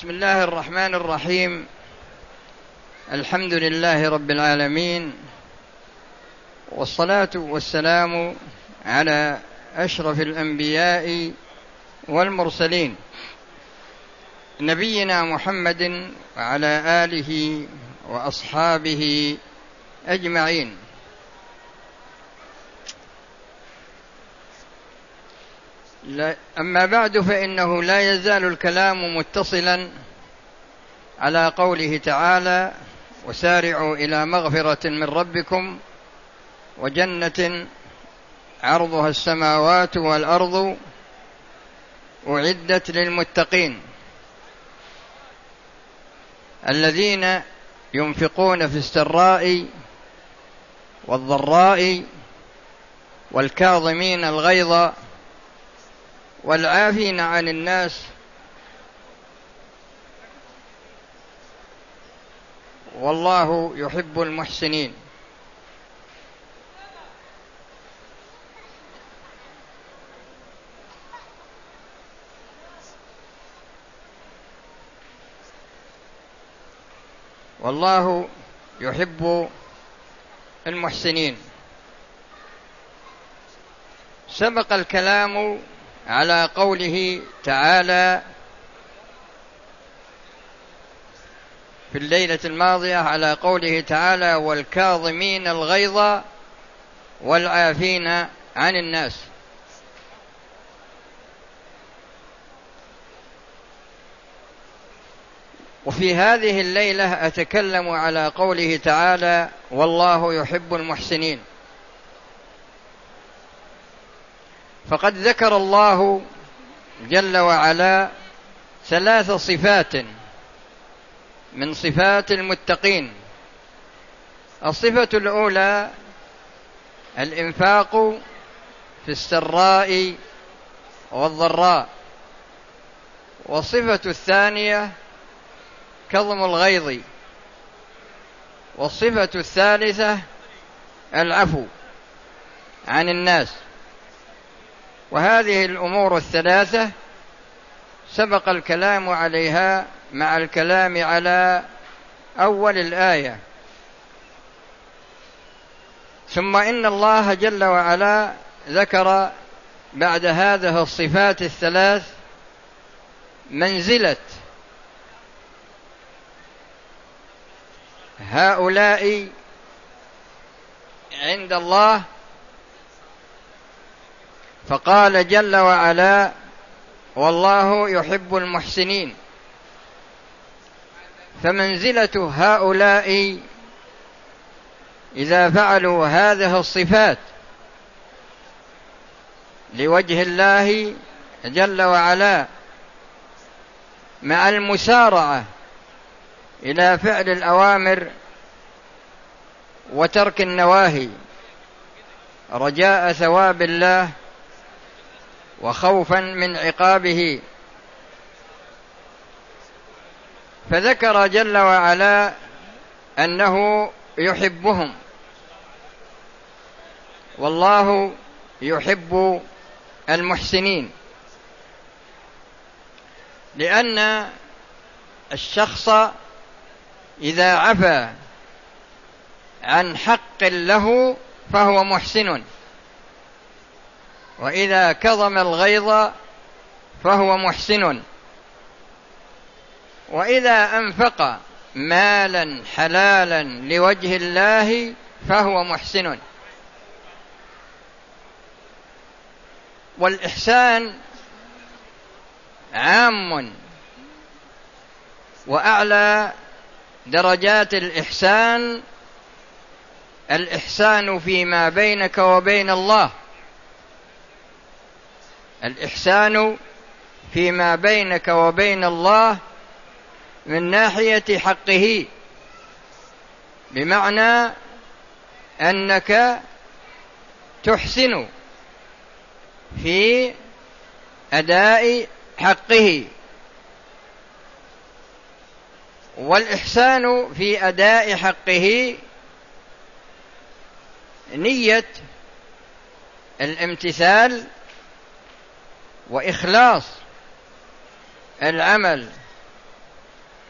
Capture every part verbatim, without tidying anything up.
بسم الله الرحمن الرحيم. الحمد لله رب العالمين، والصلاة والسلام على أشرف الأنبياء والمرسلين نبينا محمد وعلى آله وأصحابه أجمعين. أما بعد، فإنه لا يزال الكلام متصلا على قوله تعالى: وسارعوا إلى مغفرة من ربكم وجنة عرضها السماوات والأرض أعدت للمتقين الذين ينفقون في السراء والضراء والكاظمين الغيظ والعافين عن الناس والله يحب المحسنين. والله يحب المحسنين. سبق الكلام على قوله تعالى في الليلة الماضية، على قوله تعالى: والكاظمين الغيظ والعافين عن الناس. وفي هذه الليلة أتكلم على قوله تعالى: والله يحب المحسنين. فقد ذكر الله جل وعلا ثلاث صفات من صفات المتقين. الصفة الأولى الإنفاق في السراء والضراء، والصفة الثانية كظم الغيظ، والصفة الثالثة العفو عن الناس. وهذه الأمور الثلاثة سبق الكلام عليها مع الكلام على أول الآية. ثم إن الله جل وعلا ذكر بعد هذه الصفات الثلاث منزلة هؤلاء عند الله، فقال جل وعلا: والله يحب المحسنين. فمنزلة هؤلاء إذا فعلوا هذه الصفات لوجه الله جل وعلا مع المسارعة إلى فعل الأوامر وترك النواهي رجاء ثواب الله وخوفا من عقابه، فذكر جل وعلا أنه يحبهم. والله يحب المحسنين، لأن الشخص إذا عفى عن حق له فهو محسن، وإذا كظم الغيظ فهو محسن، وإذا أنفق مالا حلالا لوجه الله فهو محسن. والإحسان عام، وأعلى درجات الإحسان الإحسان فيما بينك وبين الله، الإحسان فيما بينك وبين الله من ناحية حقه، بمعنى أنك تحسن في أداء حقه. والإحسان في أداء حقه نية الامتثال وإخلاص العمل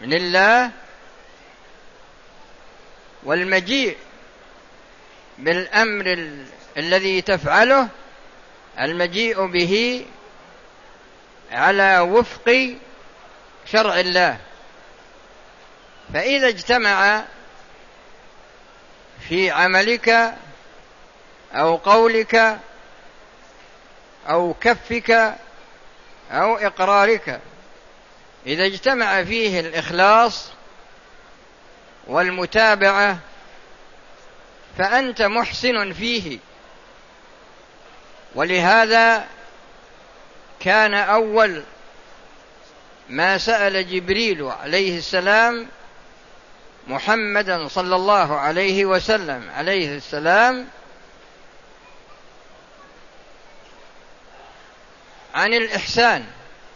لله، والمجيء بالأمر ال... الذي تفعله المجيء به على وفق شرع الله. فإذا اجتمع في عملك أو قولك أو كفك أو إقرارك، إذا اجتمع فيه الإخلاص والمتابعة فأنت محسن فيه. ولهذا كان أول ما سأل جبريل عليه السلام محمدا صلى الله عليه وسلم عليه السلام عن الإحسان،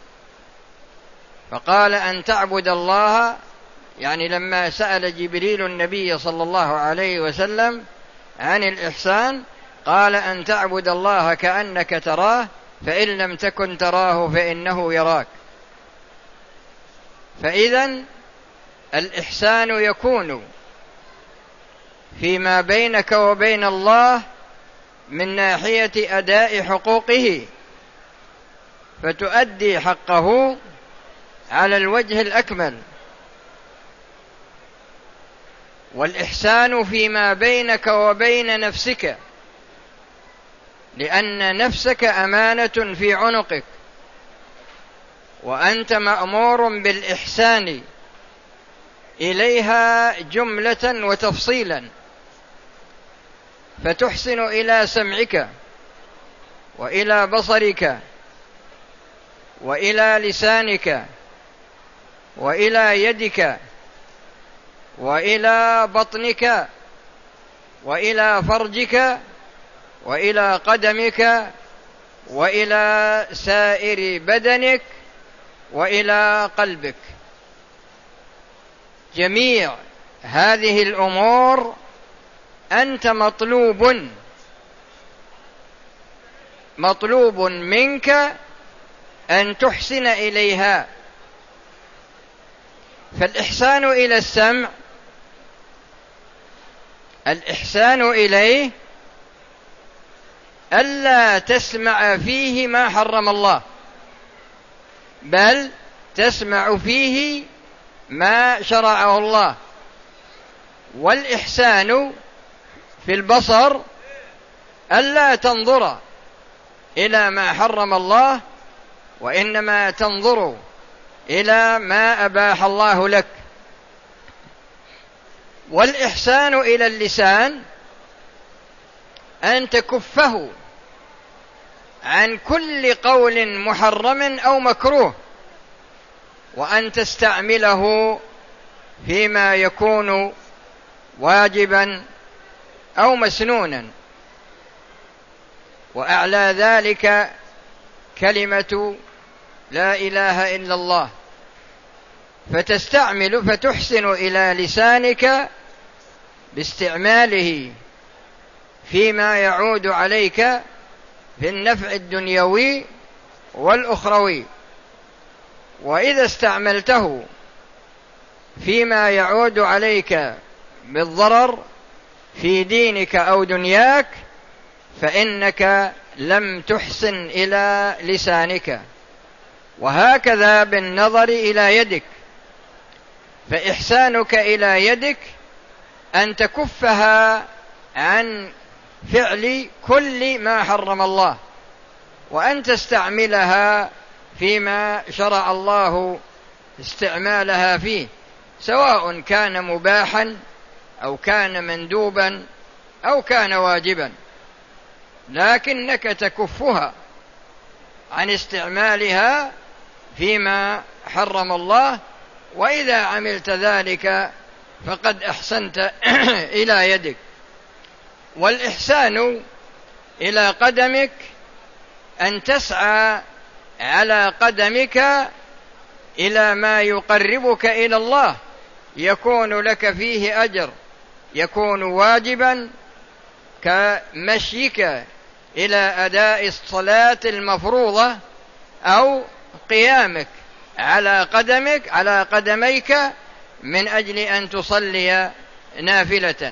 فقال أن تعبد الله، يعني لما سأل جبريل النبي صلى الله عليه وسلم عن الإحسان قال أن تعبد الله كأنك تراه فإن لم تكن تراه فإنه يراك. فإذن الإحسان يكون فيما بينك وبين الله من ناحية أداء حقوقه، فتؤدي حقه على الوجه الأكمل، والإحسان فيما بينك وبين نفسك، لأن نفسك أمانة في عنقك، وأنت مأمور بالإحسان إليها جملة وتفصيلا، فتحسن إلى سمعك وإلى بصرك وإلى لسانك وإلى يدك وإلى بطنك وإلى فرجك وإلى قدمك وإلى سائر بدنك وإلى قلبك. جميع هذه الأمور أنت مطلوب مطلوب منك أن تحسن إليها. فالإحسان إلى السمع، الإحسان إليه ألا تسمع فيه ما حرم الله، بل تسمع فيه ما شرعه الله. والإحسان في البصر ألا تنظر إلى ما حرم الله، وإنما تنظر إلى ما أباح الله لك. والإحسان إلى اللسان أن تكفه عن كل قول محرم أو مكروه، وأن تستعمله فيما يكون واجبا أو مسنونا. وأعلى ذلك كلمة لا إله إلا الله، فتستعمل فتحسن إلى لسانك باستعماله فيما يعود عليك في النفع الدنيوي والأخروي. وإذا استعملته فيما يعود عليك بالضرر في دينك أو دنياك فإنك لم تحسن إلى لسانك. وهكذا بالنظر إلى يدك، فإحسانك إلى يدك أن تكفها عن فعل كل ما حرم الله، وأن تستعملها فيما شرع الله استعمالها فيه، سواء كان مباحا أو كان مندوبا أو كان واجبا، لكنك تكفها عن استعمالها فيما حرم الله. وإذا عملت ذلك فقد أحسنت إلى يدك. والإحسان إلى قدمك أن تسعى على قدمك إلى ما يقربك إلى الله، يكون لك فيه أجر، يكون واجبا كمشيك إلى أداء الصلاة المفروضة، أو قيامك على قدمك على قدميك من أجل أن تصلي نافلة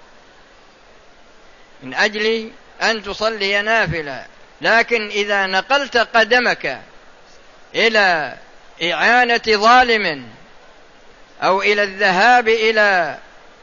من أجل أن تصلي نافلة لكن إذا نقلت قدمك إلى إعانة ظالم أو إلى الذهاب إلى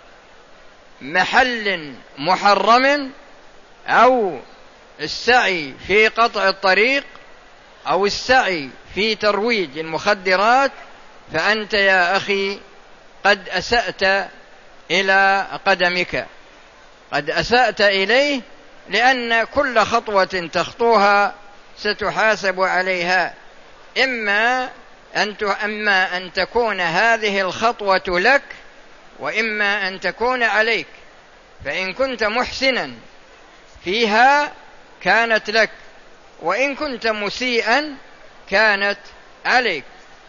محل محرم أو السعي في قطع الطريق أو السعي في ترويج المخدرات فأنت يا أخي قد أسأت إلى قدمك قد أسأت إليه لأن كل خطوة تخطوها ستحاسب عليها إما أن أما أن تكون هذه الخطوة لك وإما أن تكون عليك فإن كنت محسنا فيها كانت لك وإن كنت مسيئا كانت عليك.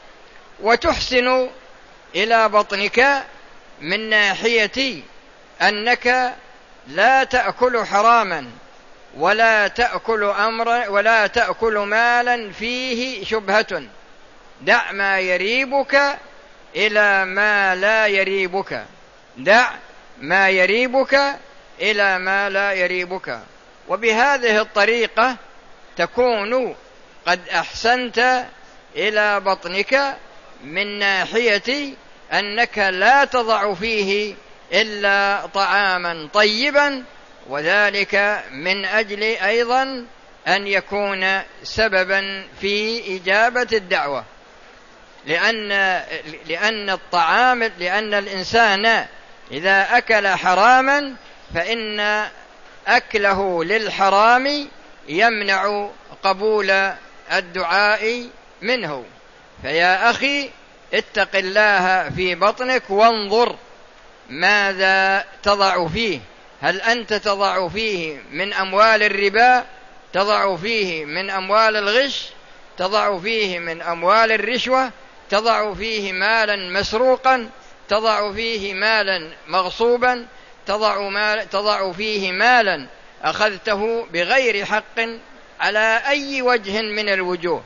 وتحسن إلى بطنك من ناحية أنك لا تأكل حراما ولا تأكل أمرا ولا تأكل مالا فيه شبهة. دع ما يريبك إلى ما لا يريبك دع ما يريبك إلى ما لا يريبك. وبهذه الطريقة تكون قد أحسنت إلى بطنك من ناحية أنك لا تضع فيه إلا طعاما طيبا وذلك من أجل أيضا أن يكون سببا في إجابة الدعوة لأن لأن الطعام لأن الإنسان إذا أكل حراما فإن أكله للحرام يمنع قبول الدعاء منه. فيا أخي اتق الله في بطنك وانظر ماذا تضع فيه. هل أنت تضع فيه من أموال الربا تضع فيه من أموال الغش تضع فيه من أموال الرشوة تضع فيه مالا مسروقا تضع فيه مالا مغصوبا تضع, مال تضع فيه مالا أخذته بغير حق على أي وجه من الوجوه.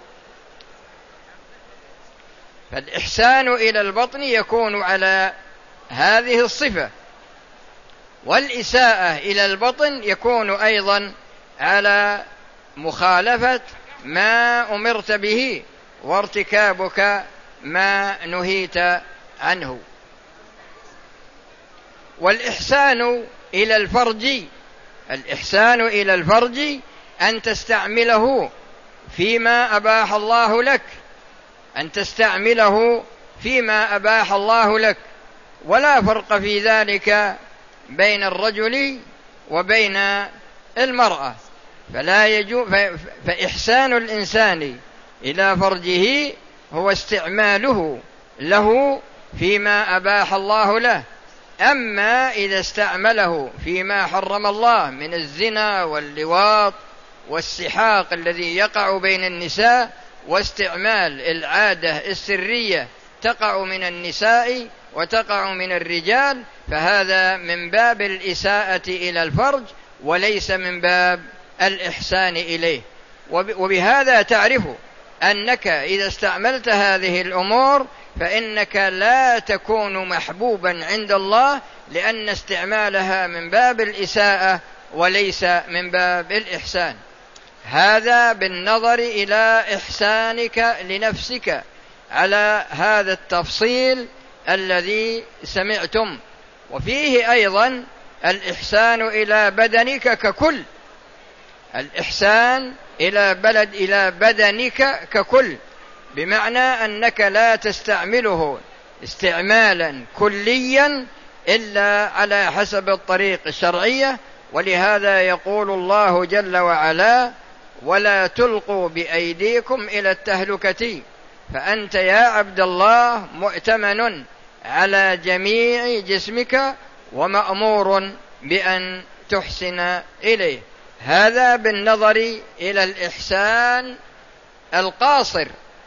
فالإحسان إلى البطن يكون على هذه الصفة والإساءة إلى البطن يكون أيضا على مخالفة ما أمرت به وارتكابك ما نهيت عنه. والإحسان إلى الفرج الإحسان إلى الفرج أن تستعمله فيما أباح الله لك أن تستعمله فيما أباح الله لك ولا فرق في ذلك بين الرجل وبين المرأة. فلا يجوز فإحسان الإنسان إلى فرجه هو استعماله له فيما أباح الله له. أما إذا استعمله فيما حرم الله من الزنا واللواط والسحاق الذي يقع بين النساء واستعمال العادة السرية تقع من النساء وتقع من الرجال فهذا من باب الإساءة إلى الفرج وليس من باب الإحسان إليه. وبهذا تعرف أنك إذا استعملت هذه الأمور فإنك لا تكون محبوبا عند الله لأن استعمالها من باب الإساءة وليس من باب الإحسان. هذا بالنظر إلى إحسانك لنفسك على هذا التفصيل الذي سمعتم. وفيه أيضا الإحسان إلى بدنك ككل الإحسان إلى بلد إلى بدنك ككل بمعنى أنك لا تستعمله استعمالا كليا إلا على حسب الطريق الشرعية. ولهذا يقول الله جل وعلا ولا تلقوا بأيديكم إلى التهلكة. فأنت يا عبد الله مؤتمن على جميع جسمك ومأمور بأن تحسن إليه. هذا بالنظر إلى الإحسان القاصر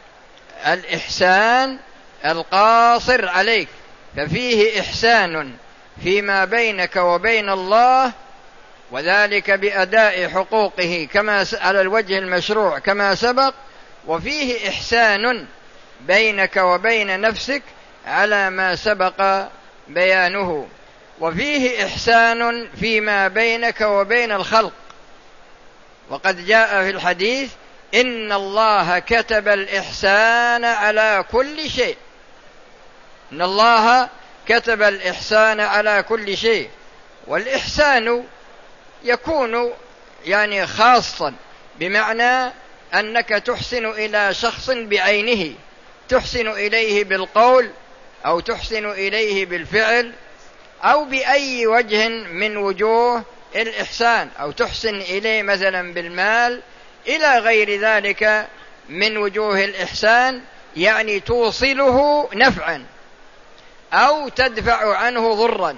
الإحسان القاصر عليك. ففيه إحسان فيما بينك وبين الله وذلك بأداء حقوقه كما على الوجه المشروع كما سبق. وفيه إحسان بينك وبين نفسك على ما سبق بيانه. وفيه إحسان فيما بينك وبين الخلق، وقد جاء في الحديث إن الله كتب الإحسان على كل شيء، إن الله كتب الإحسان على كل شيء. والإحسان يكون يعني خاصا، بمعنى أنك تحسن إلى شخص بعينه، تحسن إليه بالقول أو تحسن إليه بالفعل أو بأي وجه من وجوه الإحسان، أو تحسن إليه مثلا بالمال إلى غير ذلك من وجوه الإحسان، يعني توصله نفعا أو تدفع عنه ضرا،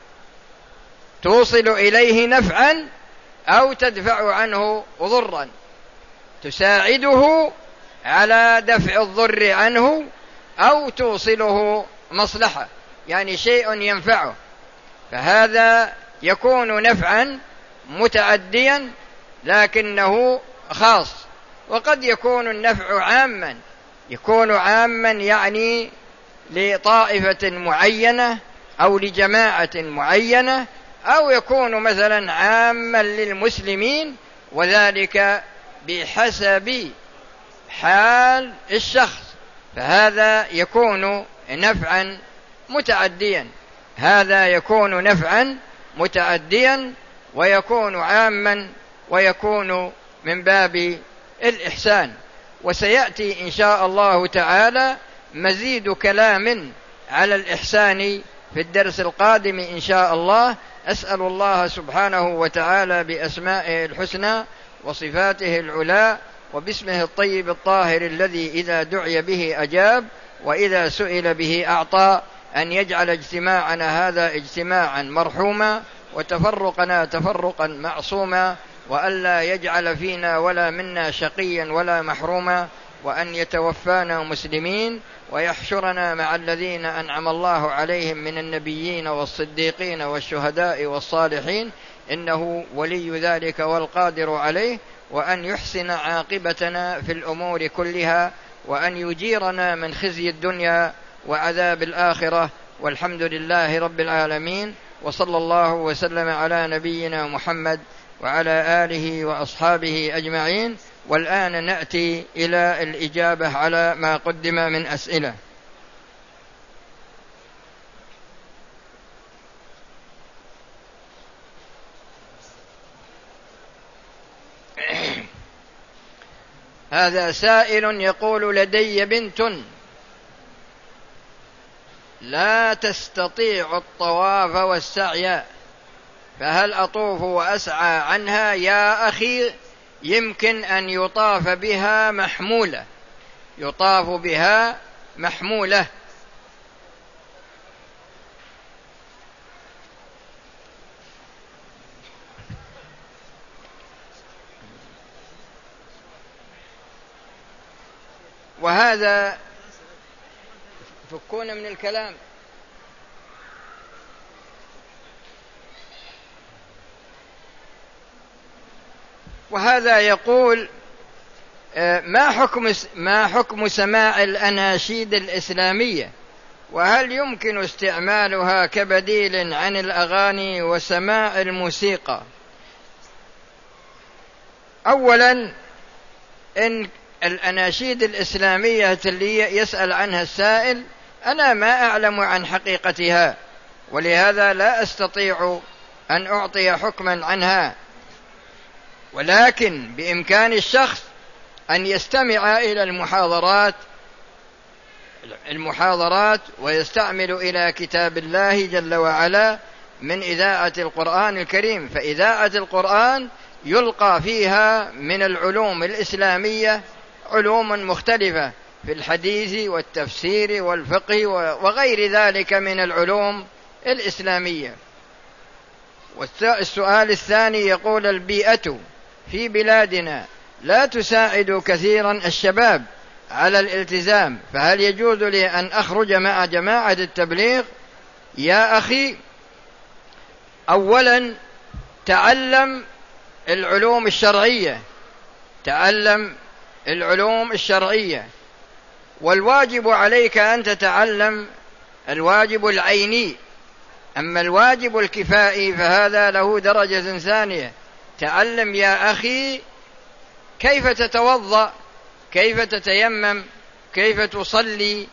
توصل إليه نفعا أو تدفع عنه ضرا، تساعده على دفع الضر عنه أو توصله مصلحة، يعني شيء ينفعه، فهذا يكون نفعا متعديا لكنه خاص. وقد يكون النفع عاما، يكون عاما يعني لطائفة معينة أو لجماعة معينة، أو يكون مثلا عاما للمسلمين، وذلك بحسب حال الشخص، فهذا يكون نفعا متعديا، هذا يكون نفعا متعديا ويكون عاما ويكون من باب الإحسان. وسيأتي إن شاء الله تعالى مزيد كلام على الإحسان في الدرس القادم إن شاء الله. أسأل الله سبحانه وتعالى بأسمائه الحسنى وصفاته العلى وباسمه الطيب الطاهر الذي إذا دعي به أجاب وإذا سئل به أعطى، أن يجعل اجتماعنا هذا اجتماعا مرحوما وتفرقنا تفرقا معصوما، وألا يجعل فينا ولا منا شقيا ولا محروما، وأن يتوفانا مسلمين ويحشرنا مع الذين أنعم الله عليهم من النبيين والصديقين والشهداء والصالحين، إنه ولي ذلك والقادر عليه، وأن يحسن عاقبتنا في الأمور كلها، وأن يجيرنا من خزي الدنيا وعذاب الآخرة، والحمد لله رب العالمين. وصلى الله وسلم على نبينا محمد وعلى آله وأصحابه أجمعين. والآن نأتي إلى الإجابة على ما قدم من أسئلة. هذا سائل يقول: لدي بنت لا تستطيع الطواف والسعي، فهل أطوف وأسعى عنها؟ يا أخي، يمكن أن يطاف بها محمولة، يطاف بها محمولة. وهذا فكون من الكلام. وهذا يقول: ما حكم ما حكم سماع الأناشيد الإسلامية؟ وهل يمكن استعمالها كبديل عن الأغاني وسماع الموسيقى؟ أولا، إن الأناشيد الإسلامية اللي يسأل عنها السائل أنا ما أعلم عن حقيقتها، ولهذا لا أستطيع أن أعطي حكما عنها، ولكن بإمكان الشخص أن يستمع إلى المحاضرات المحاضرات ويستعمل إلى كتاب الله جل وعلا من إذاعة القرآن الكريم، فإذاعة القرآن يلقى فيها من العلوم الإسلامية علوم مختلفة في الحديث والتفسير والفقه وغير ذلك من العلوم الإسلامية. والسؤال الثاني يقول: البيئة في بلادنا لا تساعد كثيرا الشباب على الالتزام، فهل يجوز لي أن أخرج مع جماعة التبليغ؟ يا أخي، أولا تعلم العلوم الشرعية، تعلم العلوم الشرعية، والواجب عليك أن تتعلم الواجب العيني. أما الواجب الكفائي فهذا له درجة ثانية. تعلم يا أخي كيف تتوضأ، كيف تتيمم، كيف تصلي،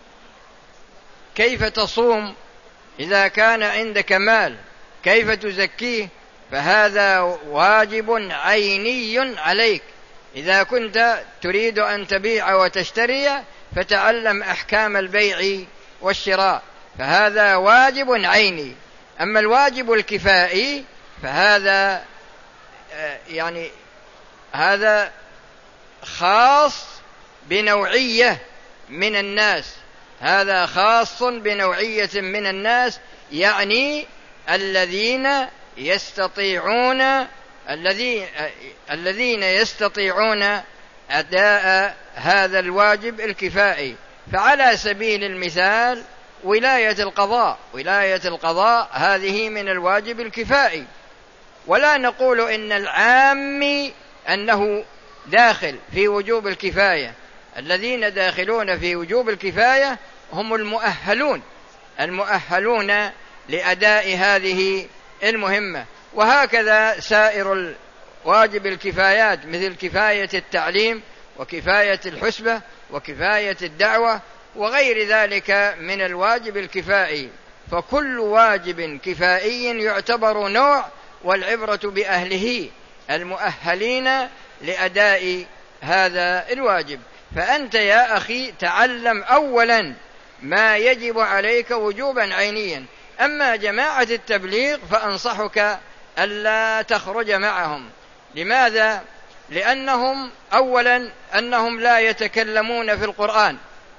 كيف تصوم، إذا كان عندك مال كيف تزكيه، فهذا واجب عيني عليك. إذا كنت تريد أن تبيع وتشتري فتعلم أحكام البيع والشراء، فهذا واجب عيني. أما الواجب الكفائي فهذا يعني هذا خاص بنوعية من الناس، هذا خاص بنوعية من الناس، يعني الذين يستطيعون الذين الذين يستطيعون أداء هذا الواجب الكفائي. فعلى سبيل المثال ولاية القضاء، ولاية القضاء هذه من الواجب الكفائي، ولا نقول إن العام أنه داخل في وجوب الكفاية. الذين داخلون في وجوب الكفاية هم المؤهلون المؤهلون لأداء هذه المهمة. وهكذا سائر واجب الكفايات مثل كفاية التعليم وكفاية الحسبة وكفاية الدعوة وغير ذلك من الواجب الكفائي. فكل واجب كفائي يعتبر نوع، والعبرة بأهله المؤهلين لأداء هذا الواجب. فأنت يا أخي تعلم أولا ما يجب عليك وجوبا عينيا. أما جماعة التبليغ فأنصحك ألا تخرج معهم. لماذا؟ لأنهم أولا أنهم لا يتكلمون في القرآن،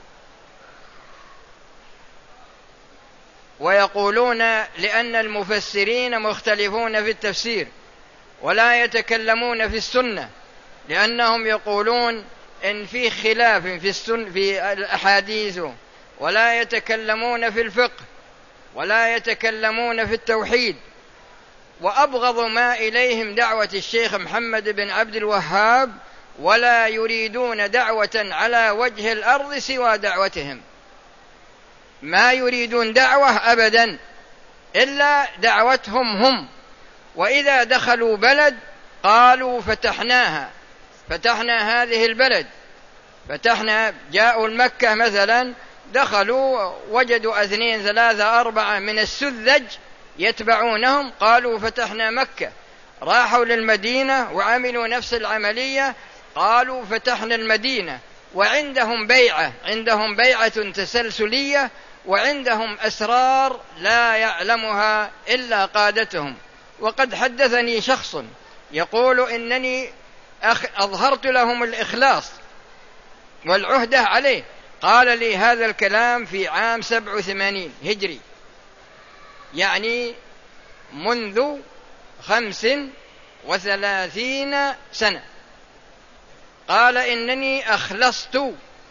ويقولون لأن المفسرين مختلفون في التفسير، ولا يتكلمون في السنة لأنهم يقولون إن في خلاف في السنة في الأحاديث، ولا يتكلمون في الفقه، ولا يتكلمون في التوحيد. وأبغض ما إليهم دعوة الشيخ محمد بن عبد الوهاب، ولا يريدون دعوة على وجه الأرض سوى دعوتهم، ما يريدون دعوة أبدا إلا دعوتهم هم. وإذا دخلوا بلد قالوا فتحناها، فتحنا هذه البلد، فتحنا. جاءوا المكة مثلا، دخلوا وجدوا اثنين ثلاثة أربعة من السذج يتبعونهم، قالوا فتحنا مكة. راحوا للمدينة وعملوا نفس العملية، قالوا فتحنا المدينة. وعندهم بيعة، عندهم بيعة تسلسلية، وعندهم أسرار لا يعلمها إلا قادتهم. وقد حدثني شخص يقول إنني أظهرت لهم الإخلاص والعهدة عليه، قال لي هذا الكلام في عام سبع وثمانين هجري، يعني منذ خمس وثلاثين سنة. قال إنني أخلصت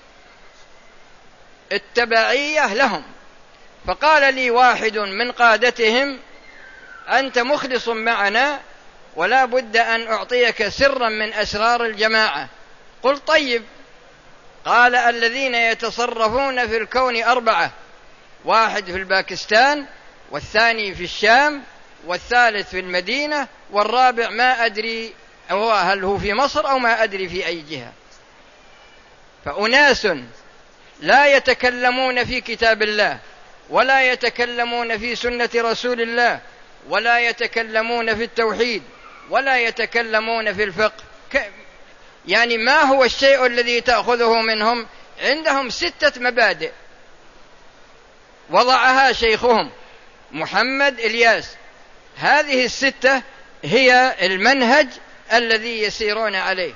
التبعية لهم. فقال لي واحد من قادتهم أنت مخلص معنا ولا بد أن أعطيك سرا من أسرار الجماعة. قل طيب. قال الذين يتصرفون في الكون أربعة، واحد في الباكستان، والثاني في الشام، والثالث في المدينة، والرابع ما أدري هو هل هو في مصر أو ما أدري في أي جهة. فأناس لا يتكلمون في كتاب الله، ولا يتكلمون في سنة رسول الله، ولا يتكلمون في التوحيد، ولا يتكلمون في الفقه. يعني ما هو الشيء الذي تأخذه منهم؟ عندهم ستة مبادئ وضعها شيخهم محمد إلياس. هذه الستة هي المنهج الذي يسيرون عليه.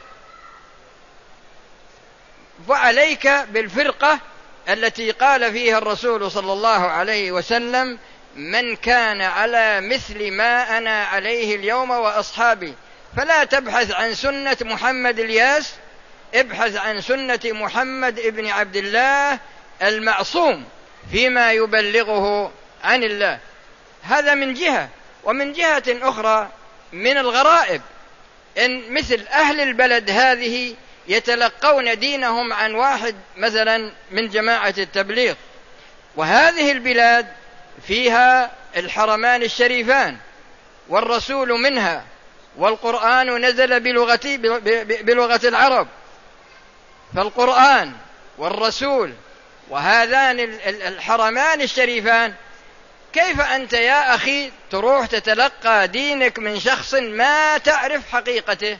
وعليك بالفرقة التي قال فيها الرسول صلى الله عليه وسلم من كان على مثل ما أنا عليه اليوم وأصحابي. فلا تبحث عن سنة محمد إلياس، ابحث عن سنة محمد ابن عبد الله المعصوم فيما يبلغه عن الله. هذا من جهة. ومن جهة أخرى من الغرائب إن مثل أهل البلد هذه يتلقون دينهم عن واحد مثلا من جماعة التبليغ، وهذه البلاد فيها الحرمان الشريفان والرسول منها، والقرآن نزل بلغة, بلغة العرب، فالقرآن والرسول وهذان الحرمان الشريفان، كيف أنت يا أخي تروح تتلقى دينك من شخص ما تعرف حقيقته؟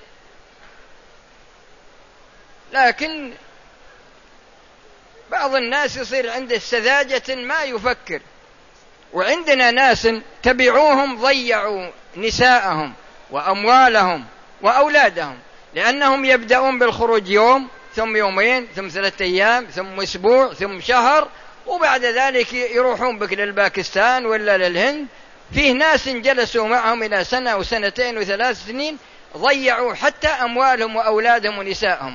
لكن بعض الناس يصير عنده سذاجة ما يفكر، وعندنا ناس تبعوهم ضيعوا نساءهم وأموالهم وأولادهم، لأنهم يبدأون بالخروج يوم ثم يومين ثم ثلاثة أيام ثم أسبوع ثم شهر، وبعد ذلك يروحون بك للباكستان ولا للهند. فيه ناس جلسوا معهم إلى سنة وسنتين وثلاث سنين ضيعوا حتى أموالهم وأولادهم ونسائهم.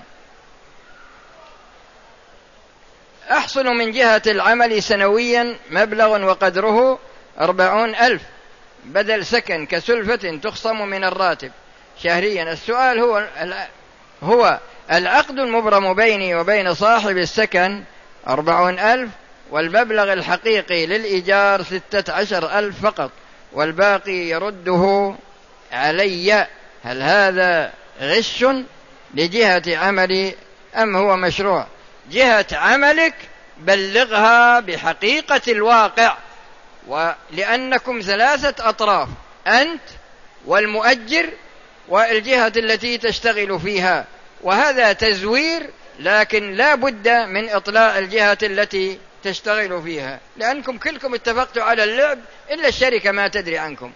أحصل من جهة العمل سنويا مبلغ وقدره أربعون ألف بدل سكن كسلفة تخصم من الراتب شهريا. السؤال هو هو العقد المبرم بيني وبين صاحب السكن أربعون ألف، والمبلغ الحقيقي للإيجار ستة عشر ألف فقط، والباقي يرده علي. هل هذا غش لجهة عملي أم هو مشروع؟ جهة عملك بلغها بحقيقة الواقع، ولأنكم ثلاثة أطراف، أنت والمؤجر والجهة التي تشتغل فيها، وهذا تزوير، لكن لا بد من إطلاع الجهة التي تشتغل فيها، لأنكم كلكم اتفقتوا على اللعب إلا الشركة ما تدري عنكم.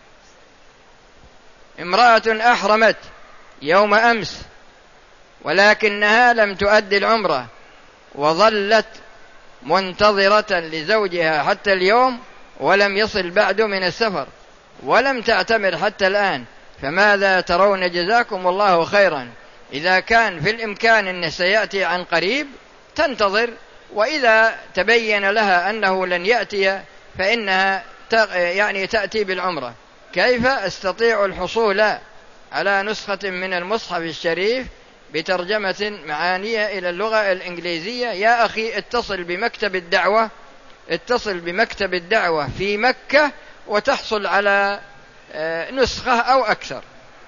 امرأة أحرمت يوم أمس ولكنها لم تؤدي العمرة، وظلت منتظرة لزوجها حتى اليوم ولم يصل بعد من السفر، ولم تعتمر حتى الآن، فماذا ترون؟ جزاكم الله خيرا. إذا كان في الإمكان أنه سيأتي عن قريب تنتظر، وإذا تبين لها أنه لن يأتي فإنها يعني تأتي بالعمرة. كيف أستطيع الحصول على نسخة من المصحف الشريف بترجمة معانية إلى اللغة الإنجليزية؟ يا أخي اتصل بمكتب الدعوة، اتصل بمكتب الدعوة في مكة وتحصل على نسخة أو أكثر.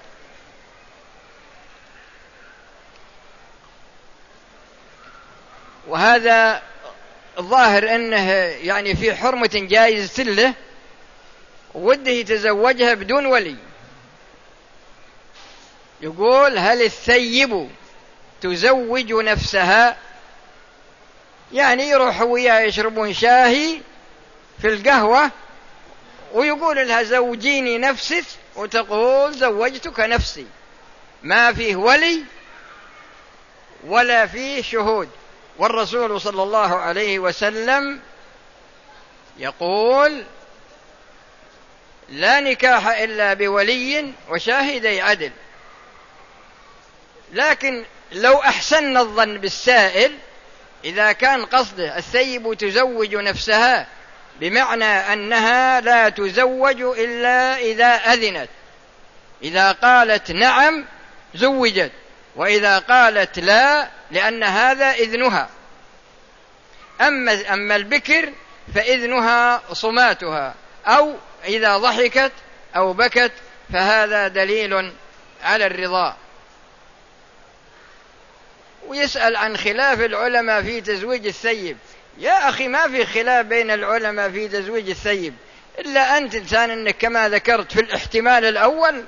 وهذا الظاهر أنه يعني في حرمة جائزة له، وده يتزوجها بدون ولي. يقول: هل الثيب تزوج نفسها؟ يعني يروحوا وياه يشربون شاهي في القهوة ويقول لها زوجيني نفسك، وتقول زوجتك نفسي. ما فيه ولي ولا فيه شهود. والرسول صلى الله عليه وسلم يقول: لا نكاح إلا بولي وشاهدي عدل. لكن لو أحسن الظن بالسائل، إذا كان قصده الثيب تزوج نفسها بمعنى أنها لا تزوج إلا إذا أذنت، إذا قالت نعم زوجت، وإذا قالت لا لأن هذا إذنها. أما, أما البكر فإذنها صماتها، أو إذا ضحكت أو بكت فهذا دليل على الرضا. ويسأل عن خلاف العلماء في تزويج الثيب. يا أخي ما في خلاف بين العلماء في تزويج الثيب، إلا أنت إنسان أنك كما ذكرت في الاحتمال الأول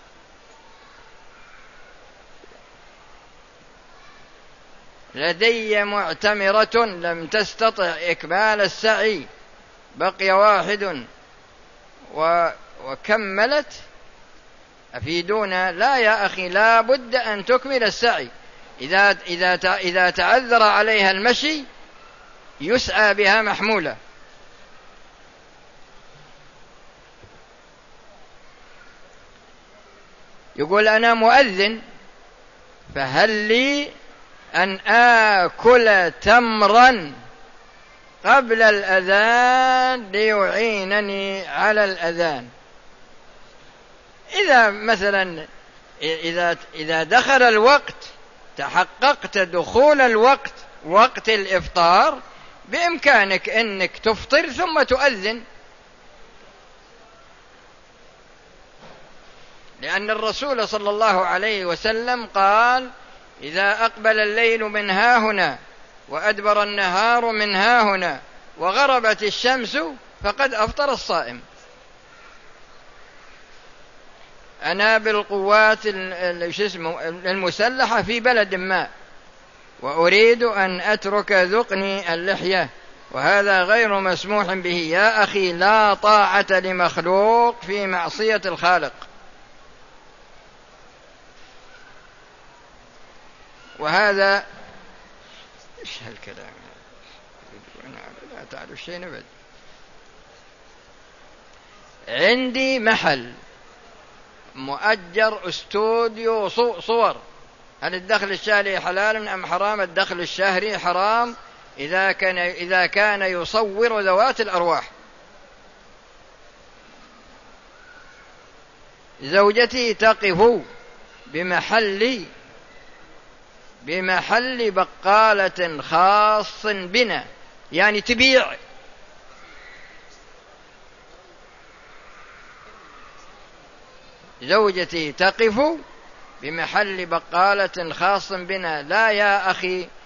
لدي معتمرة لم تستطع إكمال السعي، بقي واحد و... وكملت، أفيدونا. لا يا أخي، لا بد أن تكمل السعي. إذا, إذا, إذا تعذر عليها المشي يسعى بها محمولة. يقول: أنا مؤذن، فهل لي أن آكل تمرا قبل الأذان ليعينني على الأذان؟ إذا مثلا إذا, إذا دخل الوقت تحققت دخول الوقت وقت الإفطار بإمكانك أنك تفطر ثم تؤذن، لأن الرسول صلى الله عليه وسلم قال: إذا أقبل الليل من هاهنا وأدبر النهار من هاهنا وغربت الشمس فقد أفطر الصائم. أنا بالقوات المسلحة في بلد ما وأريد أن أترك ذقني اللحية، وهذا غير مسموح به. يا أخي، لا طاعة لمخلوق في معصية الخالق. وهذا إيش هالكلام؟ لا تعرف شيء نبد. عندي محل مؤجر استوديو صور، هل الدخل الشهري حلال أم حرام؟ الدخل الشهري حرام إذا كان إذا كان يصور ذوات الأرواح. زوجتي تقف بمحل بمحل بقالة خاص بنا، يعني تبيع. زوجتي تقف بمحل بقالة خاص بنا. لا يا أخي،